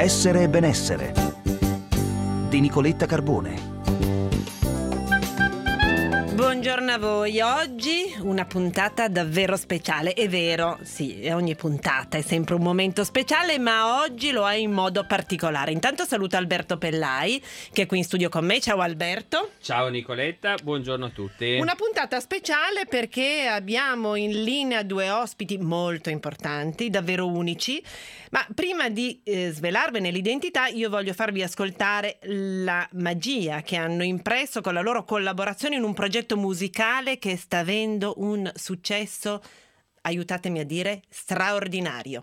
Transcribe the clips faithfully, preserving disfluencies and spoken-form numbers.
Essere e benessere di Nicoletta Carbone. Buongiorno a voi. Oggi una puntata davvero speciale. È vero, sì, ogni puntata è sempre un momento speciale, ma oggi lo è in modo particolare. Intanto saluto Alberto Pellai, che è qui in studio con me. Ciao Alberto. Ciao Nicoletta, buongiorno a tutti. Una puntata speciale perché abbiamo in linea due ospiti molto importanti, davvero unici. Ma prima di eh, svelarvene l'identità, io voglio farvi ascoltare la magia che hanno impresso con la loro collaborazione in un progetto musicale che sta avendo un successo, aiutatemi a dire, straordinario.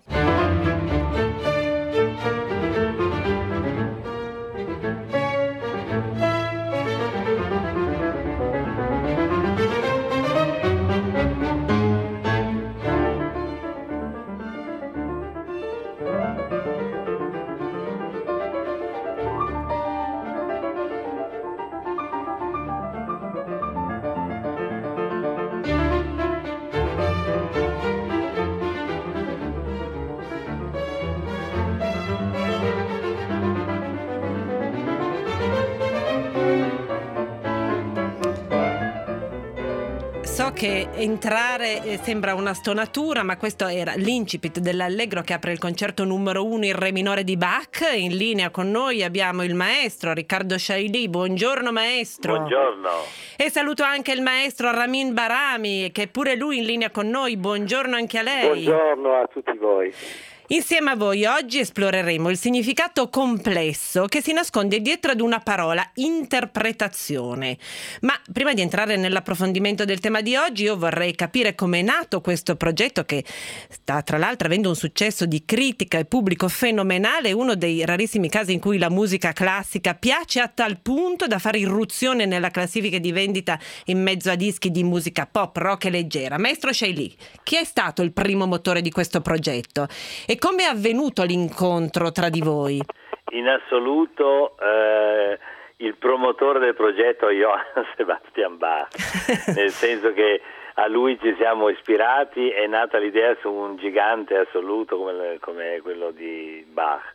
So che entrare eh, sembra una stonatura, ma questo era l'incipit dell'Allegro che apre il concerto numero uno in re minore di Bach. In linea con noi abbiamo il maestro Riccardo Chailly. Buongiorno maestro. Buongiorno. E saluto anche il maestro Ramin Barami, che è pure lui in linea con noi. Buongiorno anche a lei. Buongiorno a tutti voi. Insieme a voi oggi esploreremo il significato complesso che si nasconde dietro ad una parola, interpretazione. Ma prima di entrare nell'approfondimento del tema di oggi, io vorrei capire come è nato questo progetto che sta tra l'altro avendo un successo di critica e pubblico fenomenale, uno dei rarissimi casi in cui la musica classica piace a tal punto da fare irruzione nella classifica di vendita in mezzo a dischi di musica pop, rock e leggera. Maestro Chailly, chi è stato il primo motore di questo progetto? E come è avvenuto l'incontro tra di voi? In assoluto eh, il promotore del progetto è Johann Sebastian Bach, nel senso che a lui ci siamo ispirati, è nata l'idea su un gigante assoluto come, come quello di Bach.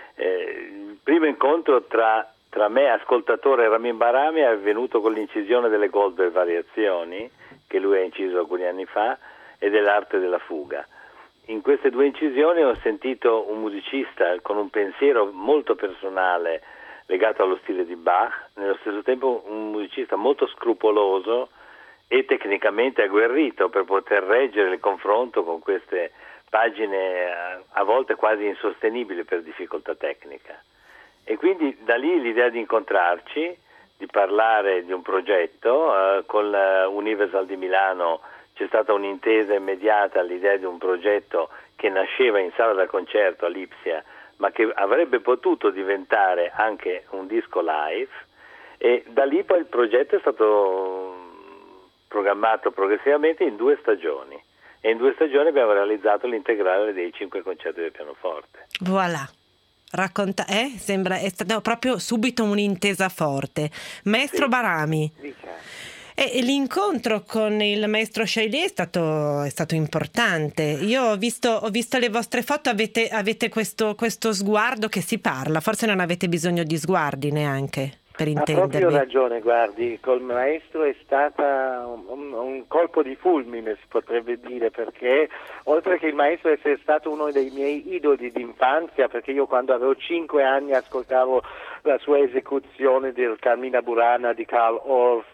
Eh, il primo incontro tra, tra me, ascoltatore, e Ramin Barami è avvenuto con l'incisione delle Goldberg Variazioni, che lui ha inciso alcuni anni fa, e dell'arte della fuga. In queste due incisioni ho sentito un musicista con un pensiero molto personale legato allo stile di Bach, nello stesso tempo un musicista molto scrupoloso e tecnicamente agguerrito per poter reggere il confronto con queste pagine a volte quasi insostenibili per difficoltà tecnica. E quindi da lì l'idea di incontrarci, di parlare di un progetto, eh, con la Universal di Milano c'è stata un'intesa immediata all'idea di un progetto che nasceva in sala da concerto a Lipsia, ma che avrebbe potuto diventare anche un disco live, e da lì poi il progetto è stato programmato progressivamente in due stagioni, e in due stagioni abbiamo realizzato l'integrale dei cinque concerti del pianoforte. Voilà. Racconta, eh? Sembra è stato proprio subito un'intesa forte. Maestro Sì. Barami. Diciamo. E l'incontro con il maestro Chailly è stato, è stato importante. Io ho visto, ho visto le vostre foto, avete, avete questo, questo sguardo che si parla, forse non avete bisogno di sguardi neanche per intendervi. Ha proprio ragione, guardi, col maestro è stata un, un colpo di fulmine, si potrebbe dire, perché oltre che il maestro essere stato uno dei miei idoli d'infanzia, perché io quando avevo cinque anni ascoltavo la sua esecuzione del Carmina Burana di Karl Orff,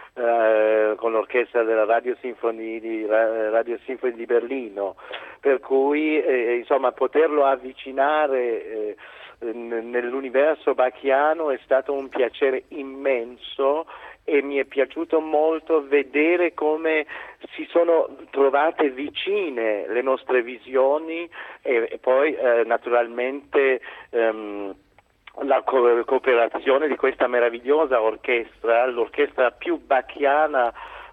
Uh, con l'orchestra della Radio Sinfonia di, Radio Sinfonia di Berlino, per cui eh, insomma poterlo avvicinare eh, nell'universo bachiano è stato un piacere immenso, e mi è piaciuto molto vedere come si sono trovate vicine le nostre visioni, e, e poi eh, naturalmente um, la co- cooperazione di questa meravigliosa orchestra, l'orchestra più bacchiana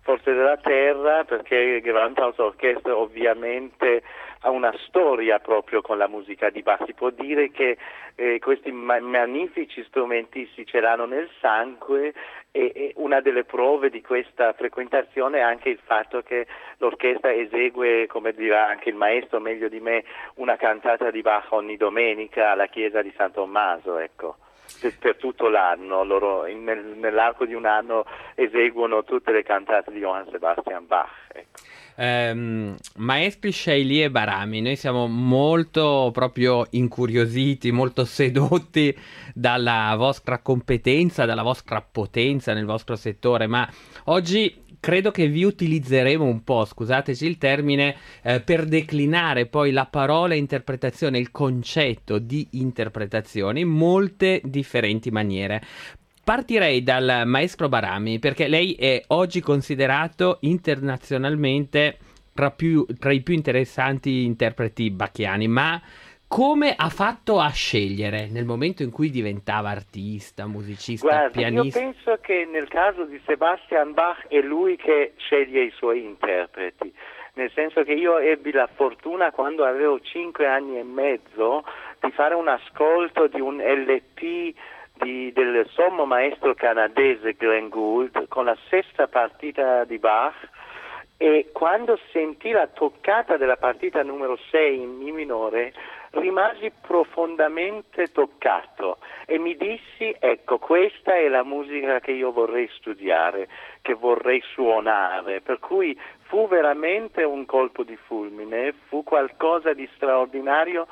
forse della terra, perché il Gewandhaus Orchestra ovviamente ha una storia proprio con la musica di Bach. Si può dire che eh, questi ma- magnifici strumentisti ce l'hanno nel sangue, e, e una delle prove di questa frequentazione è anche il fatto che l'orchestra esegue, come dirà anche il maestro meglio di me, una cantata di Bach ogni domenica alla chiesa di San Tommaso, ecco. Per, per tutto l'anno, loro in, nel, nell'arco di un anno eseguono tutte le cantate di Johann Sebastian Bach, ecco. Um, maestri Shaili e Barami, noi siamo molto proprio incuriositi, molto sedotti dalla vostra competenza, dalla vostra potenza nel vostro settore, ma oggi credo che vi utilizzeremo un po', scusateci il termine, eh, per declinare poi la parola interpretazione, il concetto di interpretazione in molte differenti maniere. Partirei dal maestro Barami, perché lei è oggi considerato internazionalmente tra, più, tra i più interessanti interpreti bachiani, ma come ha fatto a scegliere nel momento in cui diventava artista, musicista, Guarda, pianista? io penso che nel caso di Sebastian Bach è lui che sceglie i suoi interpreti, nel senso che io ebbi la fortuna quando avevo cinque anni e mezzo di fare un ascolto di un L P Di, del sommo maestro canadese Glenn Gould con la sesta partita di Bach, e quando sentì la toccata della partita numero sei in Mi minore rimasi profondamente toccato e mi dissi: ecco, questa è la musica che io vorrei studiare, che vorrei suonare. Per cui fu veramente un colpo di fulmine, fu qualcosa di straordinario,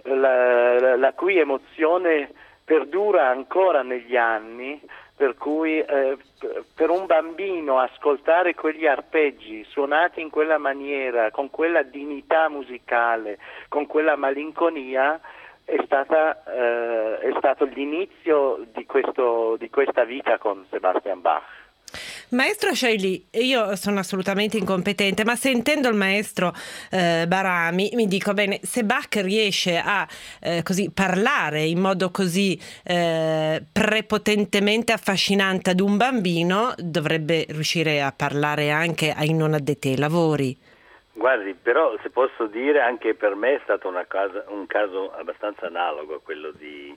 la, la, la cui emozione perdura ancora negli anni, per cui eh, per un bambino ascoltare quegli arpeggi suonati in quella maniera, con quella dignità musicale, con quella malinconia, è stata eh, è stato l'inizio di questo di questa vita con Sebastian Bach. Maestro Shaili, io sono assolutamente incompetente, ma sentendo il maestro eh, Barami mi dico, bene, se Bach riesce a eh, così parlare in modo così eh, prepotentemente affascinante ad un bambino, dovrebbe riuscire a parlare anche ai non addetti ai lavori. Guardi, però se posso dire, anche per me è stato una cosa, un caso abbastanza analogo a quello di,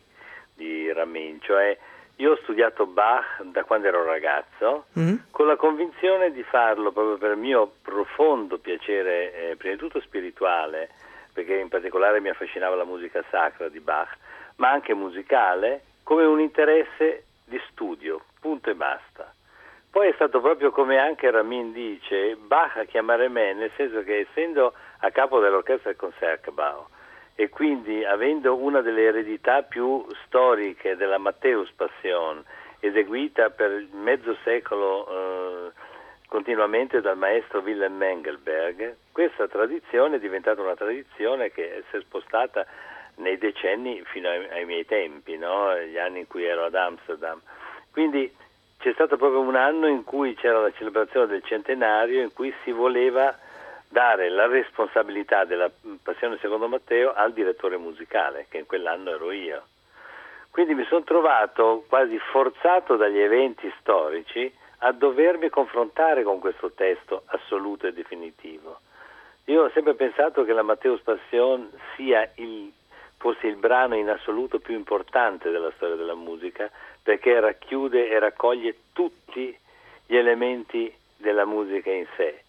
di Ramin, cioè io ho studiato Bach da quando ero ragazzo, mm. con la convinzione di farlo proprio per il mio profondo piacere, eh, prima di tutto spirituale, perché in particolare mi affascinava la musica sacra di Bach, ma anche musicale, come un interesse di studio, punto e basta. Poi è stato proprio come anche Ramin dice, Bach a chiamare me, nel senso che essendo a capo dell'orchestra del Concertgebouw, e quindi avendo una delle eredità più storiche della Matthäus Passion, eseguita per mezzo secolo eh, continuamente dal maestro Wilhelm Mengelberg, questa tradizione è diventata una tradizione che si è spostata nei decenni fino ai, ai miei tempi, no? Gli anni in cui ero ad Amsterdam. Quindi c'è stato proprio un anno in cui c'era la celebrazione del centenario, in cui si voleva dare la responsabilità della Passione secondo Matteo al direttore musicale, che in quell'anno ero io. Quindi mi sono trovato quasi forzato dagli eventi storici a dovermi confrontare con questo testo assoluto e definitivo. Io ho sempre pensato che la Matthäus Passion sia il, forse il brano in assoluto più importante della storia della musica, perché racchiude e raccoglie tutti gli elementi della musica in sé.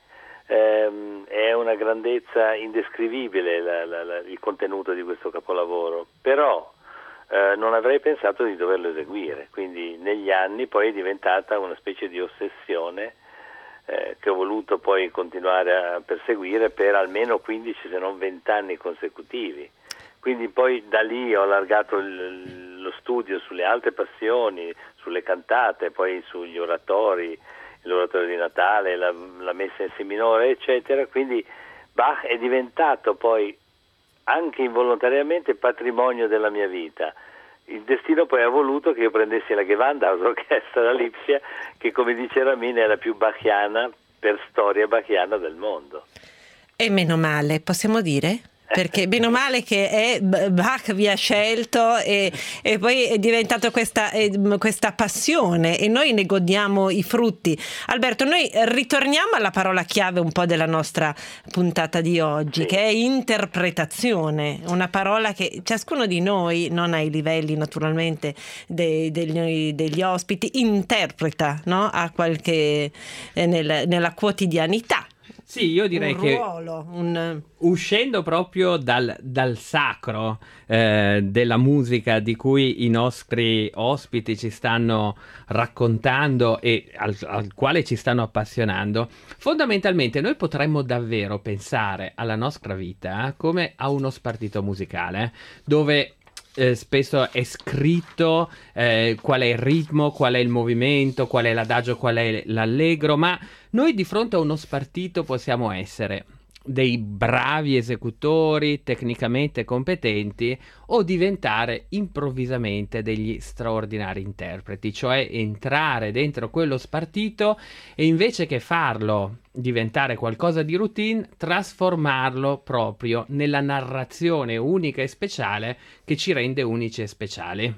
Eh, è una grandezza indescrivibile la, la, la, il contenuto di questo capolavoro, però eh, non avrei pensato di doverlo eseguire, quindi negli anni poi è diventata una specie di ossessione eh, che ho voluto poi continuare a perseguire per almeno quindici se non venti anni consecutivi. Quindi poi da lì ho allargato il, lo studio sulle altre passioni, sulle cantate, poi sugli oratori, l'oratorio di Natale, la, la messa in si minore, eccetera. Quindi Bach è diventato poi anche involontariamente patrimonio della mia vita. Il destino poi ha voluto che io prendessi la Gewandhaus Orchestra da Lipsia, che come dice Ramin è la più bachiana per storia bachiana del mondo. E meno male, possiamo dire? perché bene o male che è Bach vi ha scelto e, e poi è diventato questa, è, questa passione e noi ne godiamo i frutti. Alberto, noi ritorniamo alla parola chiave un po' della nostra puntata di oggi, sì, che è interpretazione, una parola che ciascuno di noi, non ai livelli naturalmente dei, degli, degli ospiti, interpreta, no? A qualche eh, nel, nella quotidianità. Sì, io direi un che ruolo, un... uscendo proprio dal, dal sacro eh, della musica di cui i nostri ospiti ci stanno raccontando e al, al quale ci stanno appassionando, fondamentalmente noi potremmo davvero pensare alla nostra vita come a uno spartito musicale, dove Eh, spesso è scritto eh, qual è il ritmo, qual è il movimento, qual è l'adagio, qual è l'allegro, ma noi di fronte a uno spartito possiamo essere dei bravi esecutori tecnicamente competenti o diventare improvvisamente degli straordinari interpreti, cioè entrare dentro quello spartito e invece che farlo diventare qualcosa di routine, trasformarlo proprio nella narrazione unica e speciale che ci rende unici e speciali.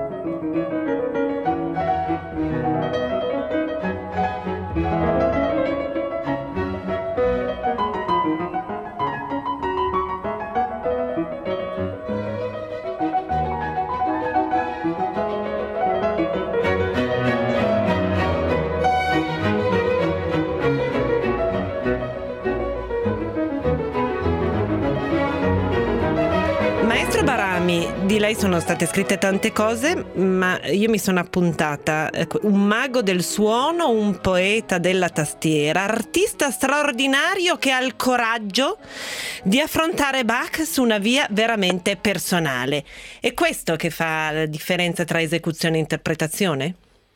Di lei sono state scritte tante cose, ma io mi sono appuntata un mago del suono, un poeta della tastiera, artista straordinario che ha il coraggio di affrontare Bach su una via veramente personale. È questo che fa la differenza tra esecuzione e interpretazione?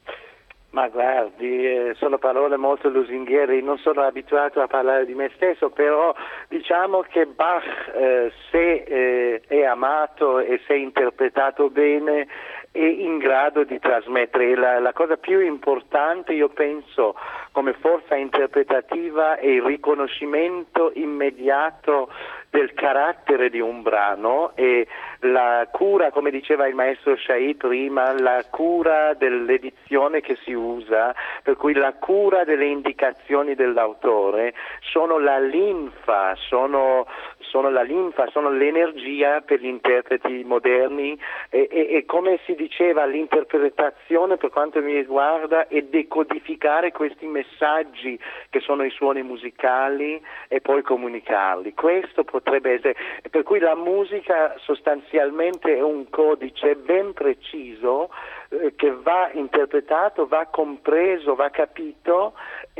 Ma guardi, eh, sono parole molto lusinghiere, non sono abituato a parlare di me stesso, però diciamo che Bach, eh, se eh, è amato e se è interpretato bene, è in grado di trasmettere. La, la cosa più importante, io penso, come forza interpretativa è il riconoscimento immediato del carattere di un brano e la cura, come diceva il maestro Shai prima, la cura dell'edizione che si usa, per cui la cura delle indicazioni dell'autore sono la linfa, sono, sono la linfa, sono l'energia per gli interpreti moderni e, e, e come si diceva, l'interpretazione per quanto mi riguarda è decodificare questi messaggi che sono i suoni musicali e poi comunicarli. Questo potrebbe essere, per cui la musica sostanzialmente è un codice ben preciso eh, che va interpretato, va compreso, va capito,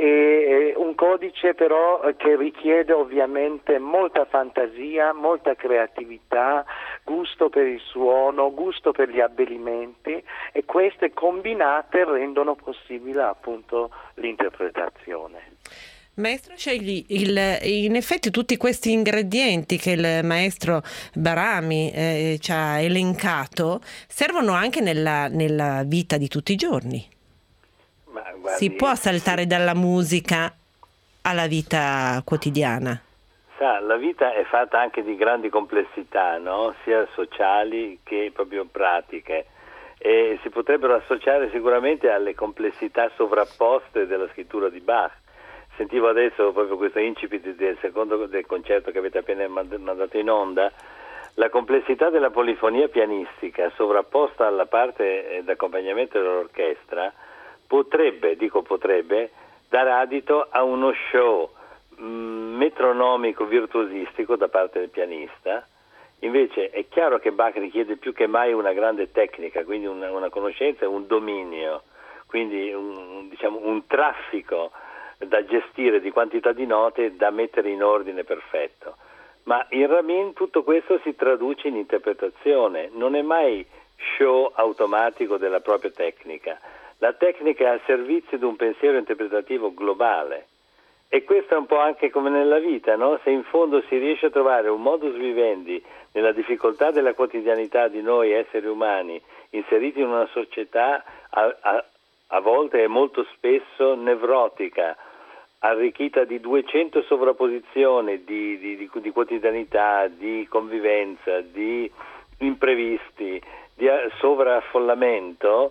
e un codice però eh, che richiede ovviamente molta fantasia, molta creatività, gusto per il suono, gusto per gli abbellimenti, e queste combinate rendono possibile appunto l'interpretazione. Maestro Scegli, il, in effetti tutti questi ingredienti che il maestro Barami eh, ci ha elencato servono anche nella, nella vita di tutti i giorni. Ma guardi, si può saltare sì. dalla musica alla vita quotidiana. Sa, la vita è fatta anche di grandi complessità, no? Sia sociali che proprio pratiche, e si potrebbero associare sicuramente alle complessità sovrapposte della scrittura di Bach. Sentivo adesso proprio questo incipit del secondo del concerto che avete appena mandato in onda, la complessità della polifonia pianistica sovrapposta alla parte d'accompagnamento dell'orchestra potrebbe, dico potrebbe, dare adito a uno show mh, metronomico virtuosistico da parte del pianista. Invece è chiaro che Bach richiede più che mai una grande tecnica, quindi una, una conoscenza e un dominio, quindi un, diciamo, un traffico da gestire di quantità di note da mettere in ordine perfetto. Ma in Ramin tutto questo si traduce in interpretazione, non è mai show automatico della propria tecnica. La tecnica è al servizio di un pensiero interpretativo globale, e questo è un po' anche come nella vita, no? Se in fondo si riesce a trovare un modus vivendi nella difficoltà della quotidianità di noi esseri umani inseriti in una società a, a, a volte e molto spesso nevrotica, arricchita di duecento sovrapposizioni di, di, di, di quotidianità, di convivenza, di imprevisti, di sovraffollamento,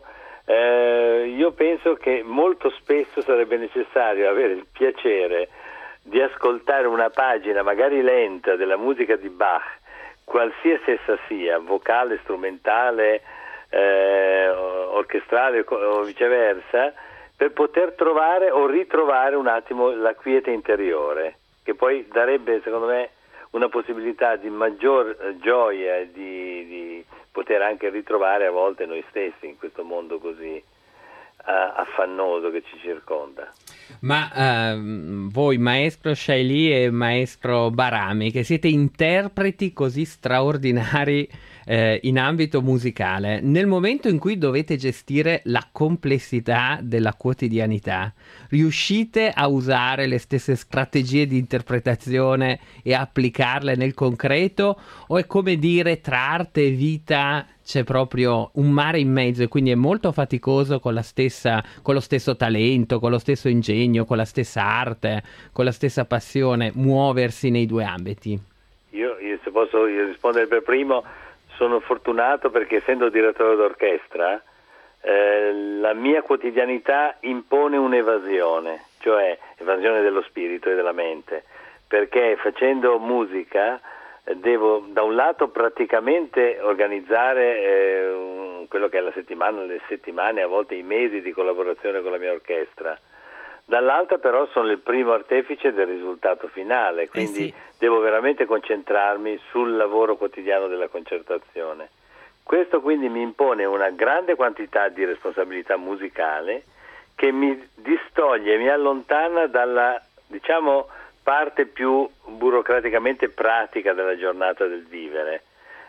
eh, io penso che molto spesso sarebbe necessario avere il piacere di ascoltare una pagina magari lenta della musica di Bach, qualsiasi essa sia, vocale, strumentale, eh, orchestrale o viceversa, per poter trovare o ritrovare un attimo la quiete interiore, che poi darebbe, secondo me, una possibilità di maggior gioia e di, di poter anche ritrovare a volte noi stessi in questo mondo così uh, affannoso che ci circonda. Ma uh, voi, maestro Shaili e maestro Barami, che siete interpreti così straordinari Eh, in ambito musicale, nel momento in cui dovete gestire la complessità della quotidianità, riuscite a usare le stesse strategie di interpretazione e applicarle nel concreto, o è come dire tra arte e vita c'è proprio un mare in mezzo e quindi è molto faticoso con la stessa, con lo stesso talento, con lo stesso ingegno, con la stessa arte, con la stessa passione muoversi nei due ambiti? Io, io se posso rispondere per primo, sono fortunato perché, essendo direttore d'orchestra, eh, la mia quotidianità impone un'evasione, cioè evasione dello spirito e della mente, perché facendo musica eh, devo da un lato praticamente organizzare eh, un, quello che è la settimana, le settimane, a volte i mesi di collaborazione con la mia orchestra. Dall'altra però sono il primo artefice del risultato finale, quindi eh sì. devo veramente concentrarmi sul lavoro quotidiano della concertazione. Questo quindi mi impone una grande quantità di responsabilità musicale che mi distoglie e mi allontana dalla, diciamo, parte più burocraticamente pratica della giornata del vivere.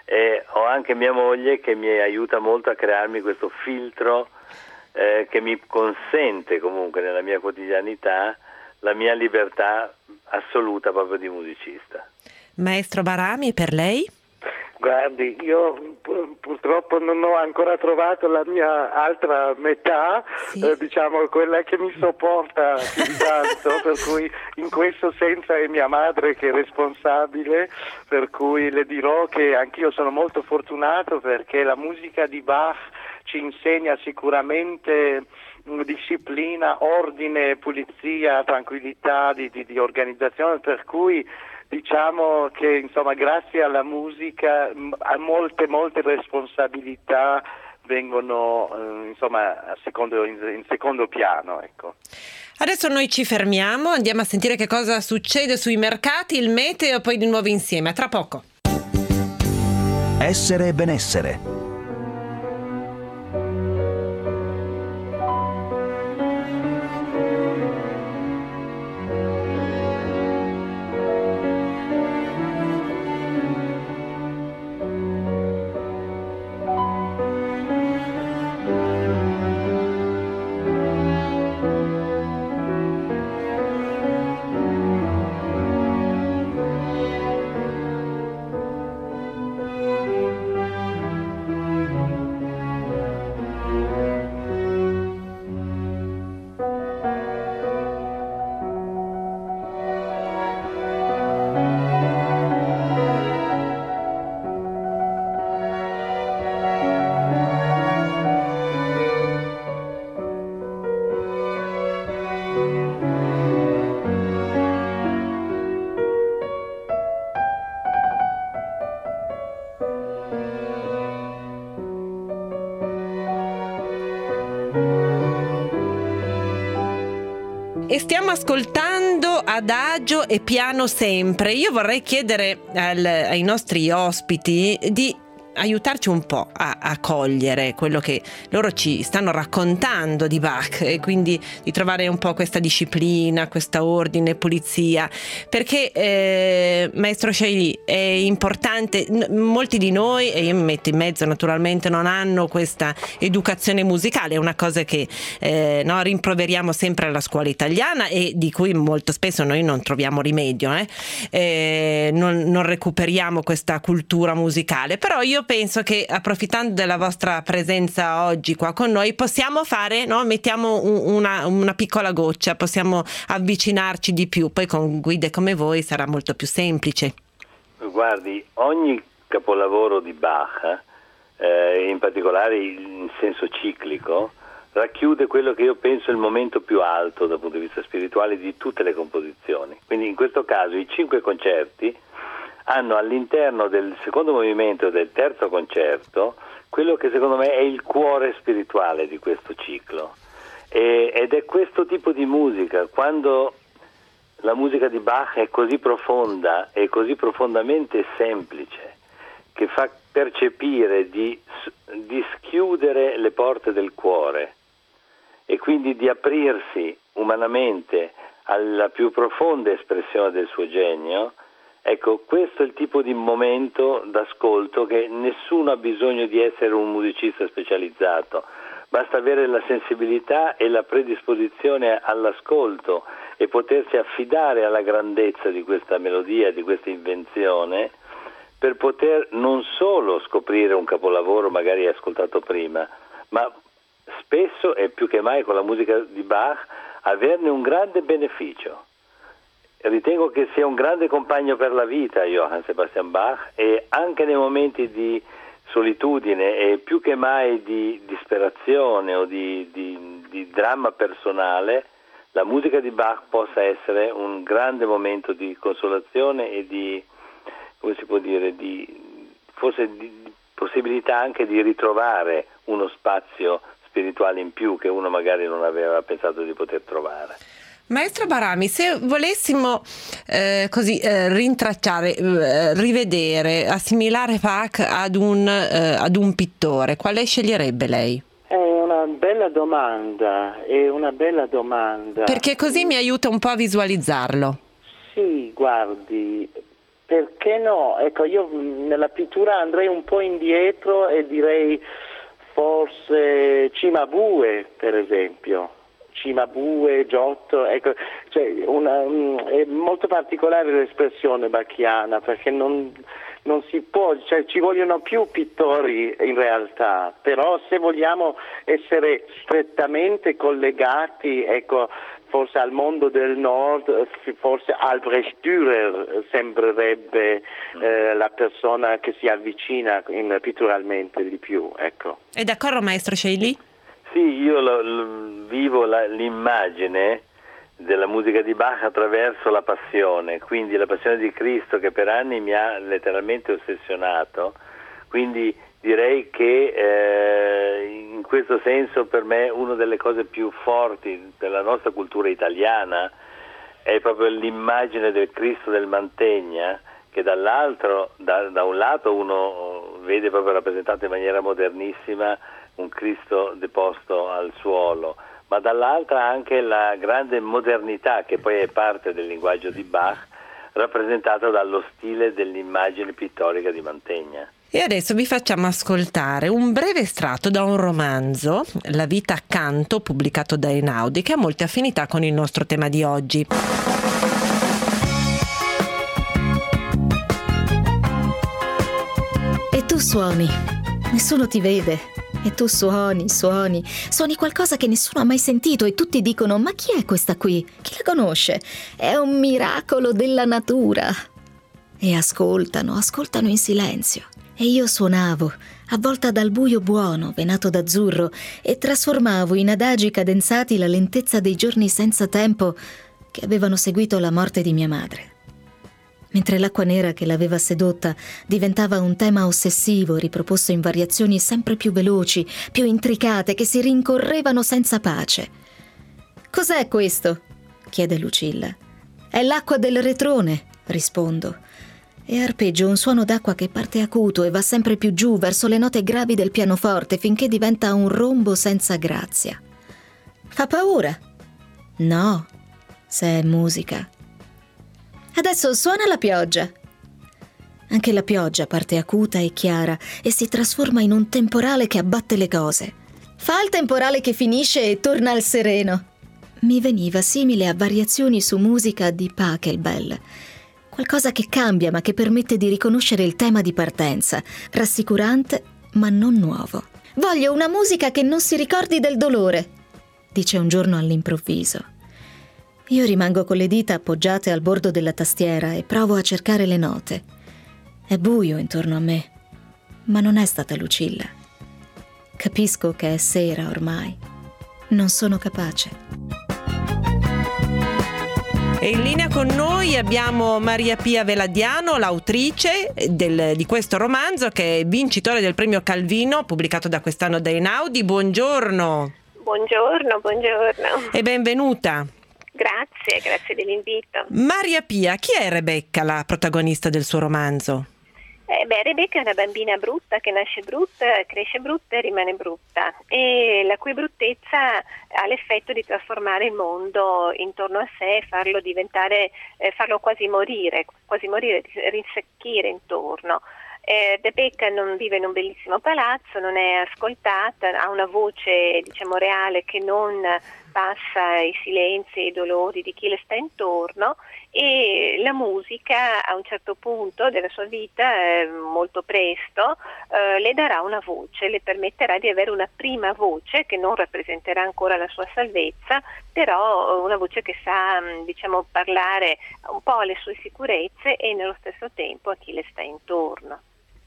E ho anche mia moglie che mi aiuta molto a crearmi questo filtro Eh, che mi consente comunque nella mia quotidianità la mia libertà assoluta proprio di musicista. Maestro Barami, per lei? Guardi, io pur- purtroppo non ho ancora trovato la mia altra metà, sì. eh, diciamo quella che mi sopporta più di tanto, per cui in questo senso è mia madre che è responsabile, per cui le dirò che anch'io sono molto fortunato perché la musica di Bach ci insegna sicuramente disciplina, ordine, pulizia, tranquillità di, di, di organizzazione, per cui diciamo che insomma grazie alla musica a molte molte responsabilità vengono eh, insomma a secondo, in, in secondo piano, ecco. Adesso noi ci fermiamo, andiamo a sentire che cosa succede sui mercati, il meteo e poi di nuovo insieme, a tra poco. Essere e benessere. E stiamo ascoltando Adagio e Piano Sempre. Io vorrei chiedere al, ai nostri ospiti di aiutarci un po' a, a cogliere quello che loro ci stanno raccontando di Bach, e quindi di trovare un po' questa disciplina, questa ordine, pulizia, perché eh, maestro Shaili, è importante, n- molti di noi, e io mi metto in mezzo naturalmente, non hanno questa educazione musicale, è una cosa che eh, no, rimproveriamo sempre alla scuola italiana e di cui molto spesso noi non troviamo rimedio, eh? Eh, non, non recuperiamo questa cultura musicale, però io penso che, approfittando della vostra presenza oggi qua con noi, possiamo fare, no? Mettiamo un, una, una piccola goccia, possiamo avvicinarci di più, poi con guide come voi sarà molto più semplice. Guardi, ogni capolavoro di Bach, eh, in particolare in senso ciclico, racchiude quello che io penso è il momento più alto dal punto di vista spirituale di tutte le composizioni. Quindi in questo caso i cinque concerti hanno all'interno del secondo movimento e del terzo concerto quello che secondo me è il cuore spirituale di questo ciclo. E, ed è questo tipo di musica, quando la musica di Bach è così profonda e così profondamente semplice, che fa percepire di, di schiudere le porte del cuore e quindi di aprirsi umanamente alla più profonda espressione del suo genio. Ecco, questo è il tipo di momento d'ascolto che nessuno ha bisogno di essere un musicista specializzato, basta avere la sensibilità e la predisposizione all'ascolto e potersi affidare alla grandezza di questa melodia, di questa invenzione, per poter non solo scoprire un capolavoro magari ascoltato prima, ma spesso e più che mai con la musica di Bach averne un grande beneficio. Ritengo che sia un grande compagno per la vita Johann Sebastian Bach, e anche nei momenti di solitudine e più che mai di disperazione o di, di, di dramma personale, la musica di Bach possa essere un grande momento di consolazione e di, come si può dire, di forse di possibilità anche di ritrovare uno spazio spirituale in più che uno magari non aveva pensato di poter trovare. Maestro Barami, se volessimo eh, così eh, rintracciare, eh, rivedere, assimilare Bach ad un, eh, ad un pittore, quale sceglierebbe lei? È una bella domanda, è una bella domanda. Perché così mi aiuta un po' a visualizzarlo. Sì, guardi, perché no? Ecco, io nella pittura andrei un po' indietro e direi forse Cimabue, per esempio. Cimabue, Giotto, ecco, cioè una, è molto particolare l'espressione bacchiana, perché non, non si può, cioè ci vogliono più pittori in realtà, però se vogliamo essere strettamente collegati, ecco, forse al mondo del nord, forse Albrecht Dürer sembrerebbe eh, la persona che si avvicina in, pitturalmente di più, ecco. È d'accordo, maestro Sceili? Sì, io lo, lo, vivo la, l'immagine della musica di Bach attraverso la passione, quindi la passione di Cristo che per anni mi ha letteralmente ossessionato, quindi direi che eh, in questo senso per me una delle cose più forti della nostra cultura italiana è proprio l'immagine del Cristo del Mantegna, che dall'altro, da, da un lato uno vede proprio rappresentato in maniera modernissima un Cristo deposto al suolo, ma dall'altra anche la grande modernità che poi è parte del linguaggio di Bach, rappresentata dallo stile dell'immagine pittorica di Mantegna. E adesso vi facciamo ascoltare un breve estratto da un romanzo, La vita accanto, pubblicato da Einaudi, che ha molte affinità con il nostro tema di oggi. E tu suoni, nessuno ti vede. E tu suoni, suoni, suoni qualcosa che nessuno ha mai sentito e tutti dicono: ma chi è questa qui? Chi la conosce? È un miracolo della natura. E ascoltano, ascoltano in silenzio. E io suonavo, avvolta dal buio buono, venato d'azzurro, e trasformavo in adagi cadenzati la lentezza dei giorni senza tempo che avevano seguito la morte di mia madre. Mentre l'acqua nera che l'aveva sedotta diventava un tema ossessivo riproposto in variazioni sempre più veloci, più intricate, che si rincorrevano senza pace. «Cos'è questo?» chiede Lucilla. «È l'acqua del retrone», rispondo, e arpeggio un suono d'acqua che parte acuto e va sempre più giù verso le note gravi del pianoforte finché diventa un rombo senza grazia. «Fa paura?» «No, se è musica». «Adesso suona la pioggia». Anche la pioggia parte acuta e chiara e si trasforma in un temporale che abbatte le cose. «Fa il temporale che finisce e torna al sereno». Mi veniva simile a variazioni su musica di Pachelbel, Qualcosa che cambia ma che permette di riconoscere il tema di partenza, rassicurante ma non nuovo. Voglio una musica che non si ricordi del dolore, dice un giorno all'improvviso. Io rimango con le dita appoggiate al bordo della tastiera e provo a cercare le note. È buio intorno a me, ma non è stata Lucilla. Capisco che è sera ormai. Non sono capace. E in linea con noi abbiamo Maria Pia Veladiano, l'autrice del, di questo romanzo, che è vincitore del premio Calvino, pubblicato da quest'anno da Einaudi. Buongiorno. Buongiorno, buongiorno. E benvenuta. Grazie, grazie dell'invito. Maria Pia, chi è Rebecca, la protagonista del suo romanzo? Eh beh, Rebecca è una bambina brutta che nasce brutta, cresce brutta e rimane brutta, e la cui bruttezza ha l'effetto di trasformare il mondo intorno a sé, farlo diventare, eh, farlo quasi morire, quasi morire, rinsecchire intorno. Eh, Rebecca non vive in un bellissimo palazzo, non è ascoltata, ha una voce, diciamo, reale che non passa i silenzi e i dolori di chi le sta intorno, e la musica a un certo punto della sua vita, eh, molto presto, eh, le darà una voce, le permetterà di avere una prima voce che non rappresenterà ancora la sua salvezza, però una voce che sa, diciamo, parlare un po' alle sue sicurezze e nello stesso tempo a chi le sta intorno.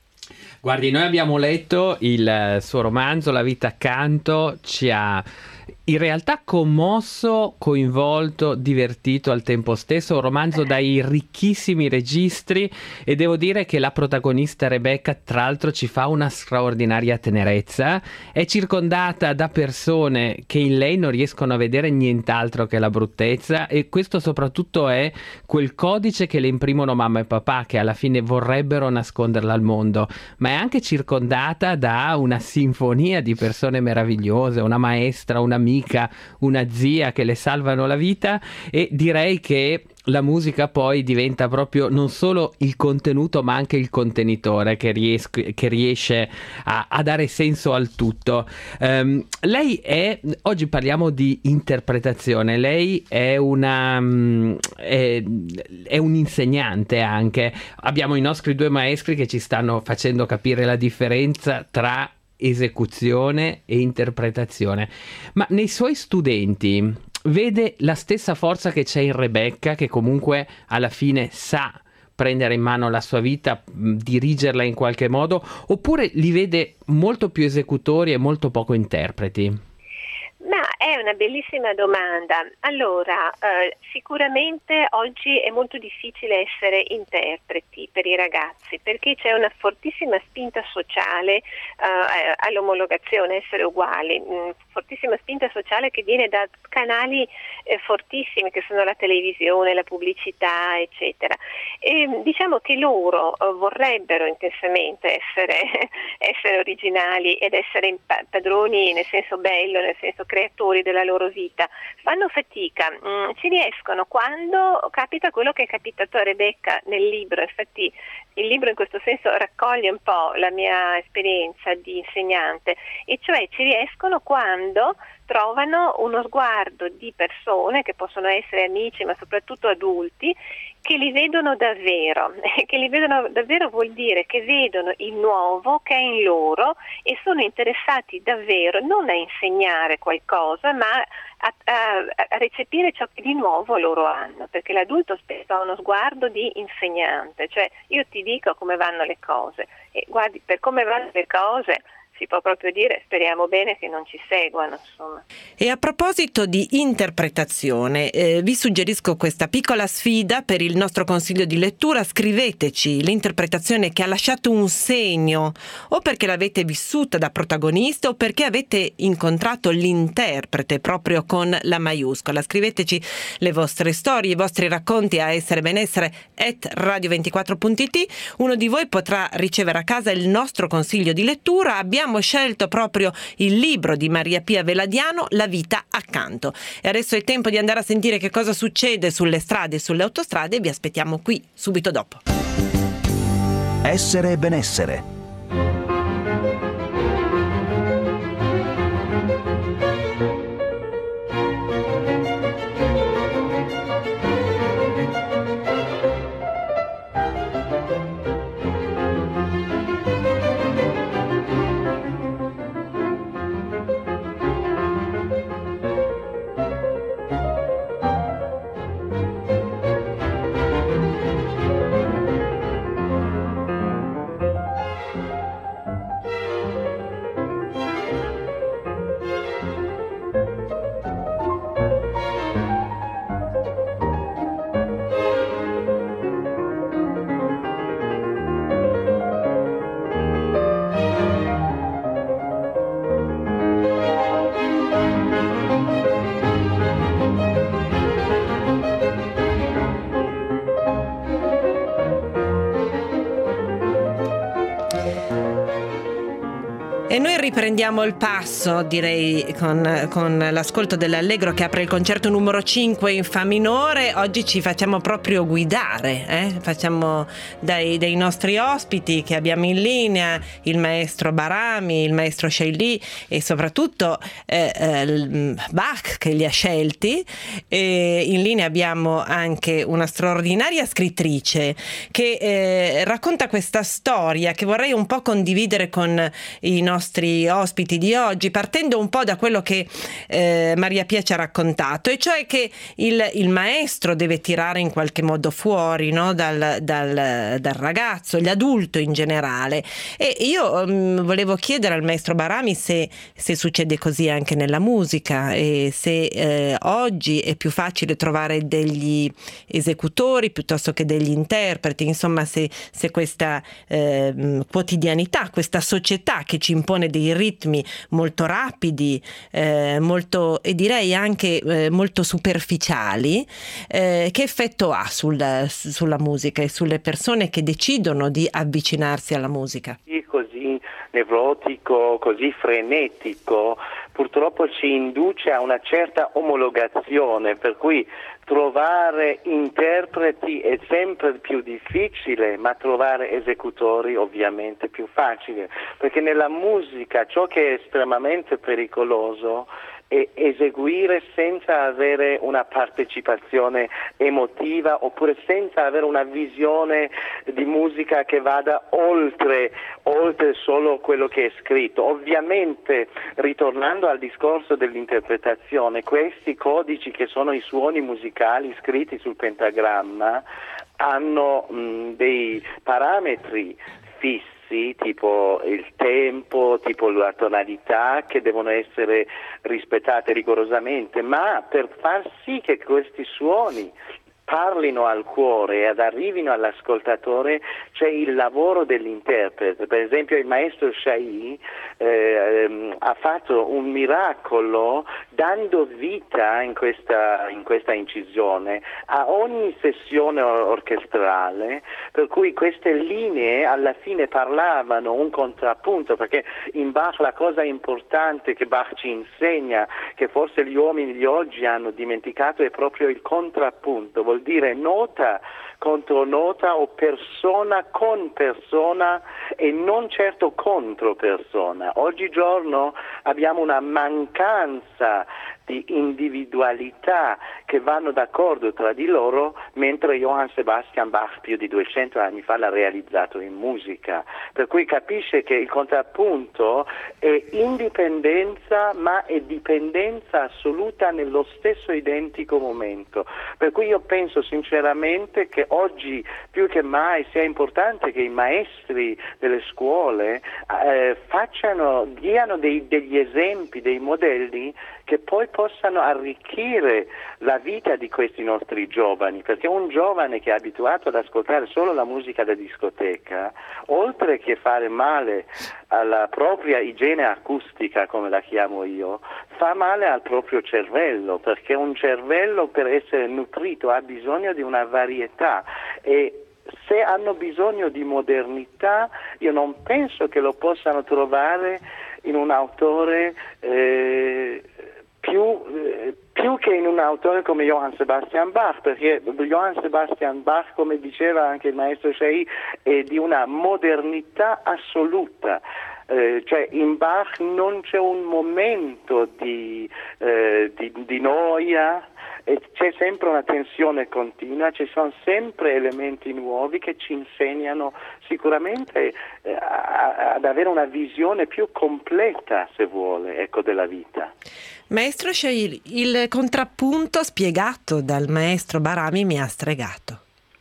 Guardi, noi abbiamo letto il suo romanzo La vita accanto, ci ha in realtà commosso, coinvolto, divertito al tempo stesso, un romanzo dai ricchissimi registri, e devo dire che la protagonista Rebecca tra l'altro ci fa una straordinaria tenerezza, è circondata da persone che in lei non riescono a vedere nient'altro che la bruttezza, e questo soprattutto è quel codice che le imprimono mamma e papà, che alla fine vorrebbero nasconderla al mondo, ma è anche circondata da una sinfonia di persone meravigliose, una maestra, un'amica, una zia che le salvano la vita, e direi che la musica poi diventa proprio non solo il contenuto ma anche il contenitore che, ries- che riesce a-, a dare senso al tutto. Um, lei è, oggi parliamo di interpretazione, lei è una um, è, è un insegnante anche, abbiamo i nostri due maestri che ci stanno facendo capire la differenza tra esecuzione e interpretazione, ma nei suoi studenti vede la stessa forza che c'è in Rebecca, che comunque alla fine sa prendere in mano la sua vita, dirigerla in qualche modo, oppure li vede molto più esecutori e molto poco interpreti? Ma è una bellissima domanda. Allora, eh, sicuramente oggi è molto difficile essere interpreti per i ragazzi, perché c'è una fortissima spinta sociale eh, all'omologazione, essere uguali, mh, fortissima spinta sociale che viene da canali eh, fortissimi che sono la televisione, la pubblicità, eccetera. E, diciamo che loro eh, vorrebbero intensamente essere, essere originali ed essere padroni nel senso bello, nel senso creatori della loro vita, fanno fatica, mm, ci riescono quando capita quello che è capitato a Rebecca nel libro. Infatti il libro in questo senso raccoglie un po' la mia esperienza di insegnante, e cioè ci riescono quando trovano uno sguardo di persone che possono essere amici ma soprattutto adulti, che li vedono davvero. Che li vedono davvero vuol dire che vedono il nuovo che è in loro e sono interessati davvero non a insegnare qualcosa ma a, a, a recepire ciò che di nuovo loro hanno, perché l'adulto spesso ha uno sguardo di insegnante, cioè io ti dico come vanno le cose e guardi, per come vanno le cose si può proprio dire speriamo bene che non ci seguano, insomma. E a proposito di interpretazione, eh, vi suggerisco questa piccola sfida per il nostro consiglio di lettura. Scriveteci l'interpretazione che ha lasciato un segno, o perché l'avete vissuta da protagonista o perché avete incontrato l'interprete proprio con la maiuscola. Scriveteci le vostre storie, i vostri racconti a esserebenessere at radio ventiquattro punto it. Uno di voi potrà ricevere a casa il nostro consiglio di lettura. Abbiamo scelto proprio il libro di Maria Pia Veladiano, La vita accanto. E adesso è tempo di andare a sentire che cosa succede sulle strade e sulle autostrade, e vi aspettiamo qui subito dopo. Essere e benessere. E noi riprendiamo il passo, direi, con, con l'ascolto dell'Allegro che apre il concerto numero cinque in Fa minore. Oggi ci facciamo proprio guidare, eh? Facciamo dai, dai nostri ospiti che abbiamo in linea, il maestro Barami, il maestro Shaili e soprattutto eh, eh, Bach che li ha scelti. E in linea abbiamo anche una straordinaria scrittrice che eh, racconta questa storia che vorrei un po' condividere con i nostri nostri ospiti di oggi, partendo un po' da quello che eh, Maria Pia ci ha raccontato, e cioè che il, il maestro deve tirare in qualche modo fuori, no? dal, dal, dal ragazzo, l'adulto in generale. E io um, volevo chiedere al maestro Barami se, se succede così anche nella musica e se eh, oggi è più facile trovare degli esecutori piuttosto che degli interpreti, insomma se, se questa eh, quotidianità, questa società che ci impone dei ritmi molto rapidi, eh, molto, e direi anche eh, molto superficiali, eh, che effetto ha sul, sulla musica e sulle persone che decidono di avvicinarsi alla musica? Così nevrotico, così frenetico, purtroppo ci induce a una certa omologazione, per cui trovare interpreti è sempre più difficile, ma trovare esecutori ovviamente più facile, perché nella musica ciò che è estremamente pericoloso è eseguire senza avere una partecipazione emotiva oppure senza avere una visione di musica che vada oltre, oltre solo quello che è scritto. Ovviamente, ritornando al discorso dell'interpretazione, questi codici che sono i suoni musicali scritti sul pentagramma hanno mh, dei parametri fissi, tipo il tempo, tipo la tonalità, che devono essere rispettate rigorosamente, ma per far sì che questi suoni parlino al cuore ed arrivino all'ascoltatore c'è il lavoro dell'interprete. Per esempio il maestro Shaili eh, ha fatto un miracolo dando vita in questa, in questa incisione a ogni sessione or- orchestrale, per cui queste linee alla fine parlavano un contrappunto, perché in Bach la cosa importante che Bach ci insegna, che forse gli uomini di oggi hanno dimenticato, è proprio il contrappunto. Vuol dire nota contro nota o persona con persona e non certo contro persona. Oggigiorno abbiamo una mancanza di individualità che vanno d'accordo tra di loro, mentre Johann Sebastian Bach più di duecento anni fa l'ha realizzato in musica, per cui capisce che il contrappunto è indipendenza ma è dipendenza assoluta nello stesso identico momento, per cui io penso sinceramente che oggi più che mai sia importante che i maestri delle scuole eh, facciano, diano dei, degli esempi, dei modelli che poi possano arricchire la vita di questi nostri giovani, perché un giovane che è abituato ad ascoltare solo la musica da discoteca, oltre che fare male alla propria igiene acustica, come la chiamo io, fa male al proprio cervello, perché un cervello per essere nutrito ha bisogno di una varietà, e se hanno bisogno di modernità io non penso che lo possano trovare in un autore eh, più, eh, più che in un autore come Johann Sebastian Bach, perché Johann Sebastian Bach, come diceva anche il maestro Shaili, è di una modernità assoluta. Eh, cioè in Bach non c'è un momento di, eh, di, di noia, e c'è sempre una tensione continua, ci sono sempre elementi nuovi che ci insegnano sicuramente eh, a, ad avere una visione più completa, se vuole, ecco, della vita. Maestro Shaili, il contrappunto spiegato dal maestro Barami mi ha stregato.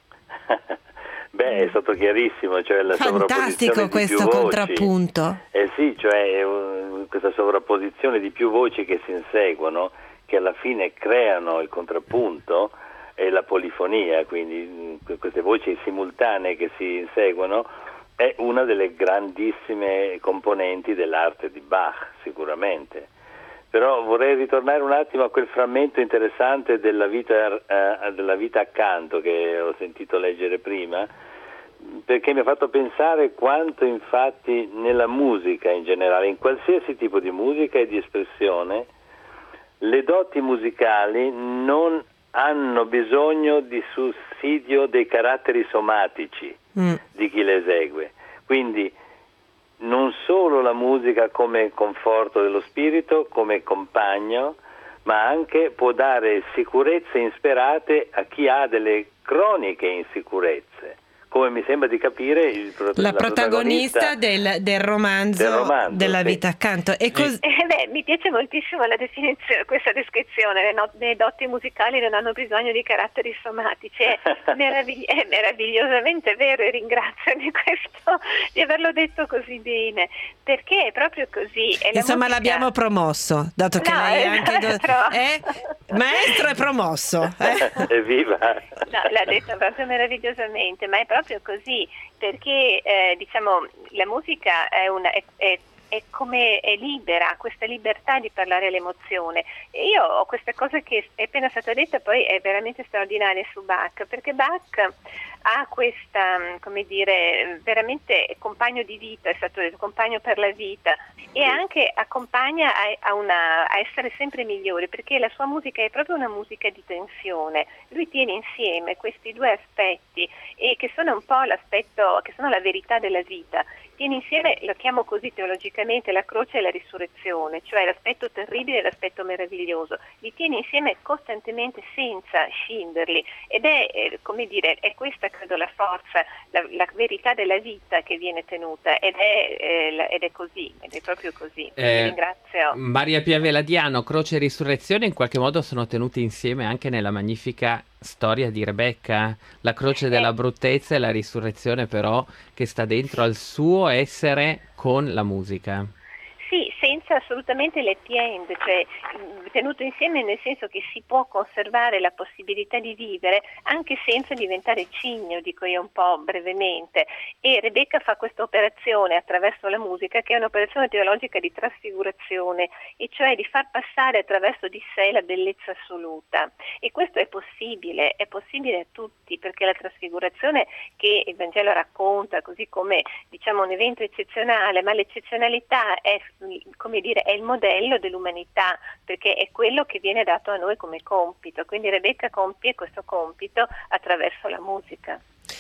Beh, è stato chiarissimo, cioè la fantastico questo contrappunto. Eh sì, cioè uh, questa sovrapposizione di più voci che si inseguono, che alla fine creano il contrappunto e la polifonia, quindi mh, queste voci simultanee che si inseguono, è una delle grandissime componenti dell'arte di Bach, sicuramente. Però vorrei ritornare un attimo a quel frammento interessante della vita, eh, della vita accanto che ho sentito leggere prima, perché mi ha fatto pensare quanto infatti nella musica in generale, in qualsiasi tipo di musica e di espressione, le doti musicali non hanno bisogno di sussidio dei caratteri somatici mm. di chi le esegue. Quindi non solo la musica come conforto dello spirito, come compagno, ma anche può dare sicurezze insperate a chi ha delle croniche insicurezze, come mi sembra di capire il, la, la protagonista, protagonista del, del, romanzo, del romanzo della sì. vita accanto. E cos- eh beh, mi piace moltissimo la definizione, questa descrizione, le, no- le doti musicali non hanno bisogno di caratteri somatici, è, meravigli- è meravigliosamente vero, e ringrazio di questo, di averlo detto così bene, perché è proprio così. E la Insomma, musica... l'abbiamo promosso, dato che no, lei è esatto, anche do- però... è maestro e promosso. Eh? Evviva! No, l'ha detto proprio meravigliosamente, ma è proprio così, perché eh, diciamo la musica è, una, è, è, è come è libera, questa libertà di parlare l'emozione. E io ho queste cose che è appena stata detta, poi è veramente straordinaria su Bach, perché Bach ha questa, come dire, veramente compagno di vita, è stato detto, compagno per la vita, e anche accompagna a, a, una, a essere sempre migliore, perché la sua musica è proprio una musica di tensione. Lui tiene insieme questi due aspetti, e che sono un po' l'aspetto, che sono la verità della vita. Tiene insieme, lo chiamo così teologicamente, la croce e la risurrezione, cioè l'aspetto terribile e l'aspetto meraviglioso. Li tiene insieme costantemente senza scinderli, ed è, eh, come dire, è questa credo la forza, la, la verità della vita che viene tenuta, ed è, eh, ed è così, ed è proprio così. Eh, ringrazio. Maria Pia Veladiano, croce e risurrezione in qualche modo sono tenuti insieme anche nella magnifica storia di Rebecca, la croce della bruttezza e la risurrezione però che sta dentro al suo essere con la musica. Sì, senza assolutamente l'happy end, cioè tenuto insieme nel senso che si può conservare la possibilità di vivere anche senza diventare cigno, dico io un po' brevemente, e Rebecca fa questa operazione attraverso la musica, che è un'operazione teologica di trasfigurazione, e cioè di far passare attraverso di sé la bellezza assoluta, e questo è possibile, è possibile a tutti, perché la trasfigurazione che il Vangelo racconta così come diciamo un evento eccezionale, ma l'eccezionalità è, come dire, è il modello dell'umanità, perché è quello che viene dato a noi come compito. Quindi Rebecca compie questo compito attraverso la musica.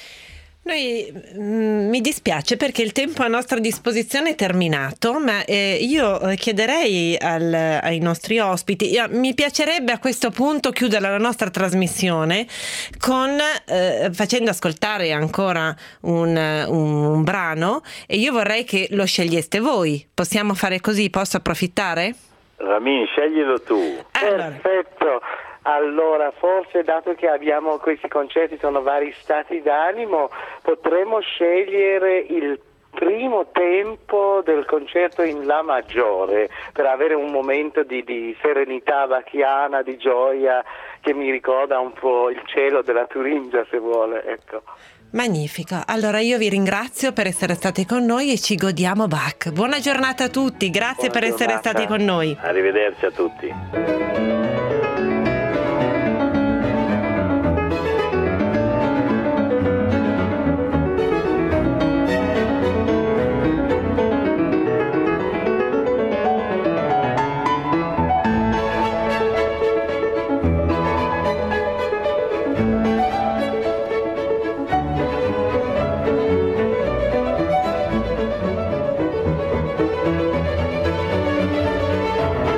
Noi mh, mi dispiace perché il tempo a nostra disposizione è terminato, ma eh, io chiederei al, ai nostri ospiti, io, mi piacerebbe a questo punto chiudere la nostra trasmissione con eh, facendo ascoltare ancora un, un, un brano, e io vorrei che lo sceglieste voi. Possiamo fare così? Posso approfittare? Ramin, sceglilo tu. Allora. Perfetto. Allora, forse dato che abbiamo questi concerti, sono vari stati d'animo, potremmo scegliere il primo tempo del concerto in La maggiore, per avere un momento di, di serenità bacchiana, di gioia, che mi ricorda un po' il cielo della Turingia, se vuole, ecco. Magnifico, allora io vi ringrazio per essere stati con noi e ci godiamo Bach. Buona giornata a tutti, grazie Buona per giornata. essere stati con noi. Arrivederci a tutti.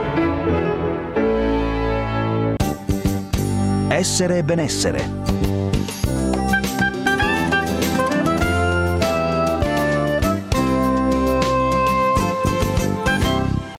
Essere e benessere.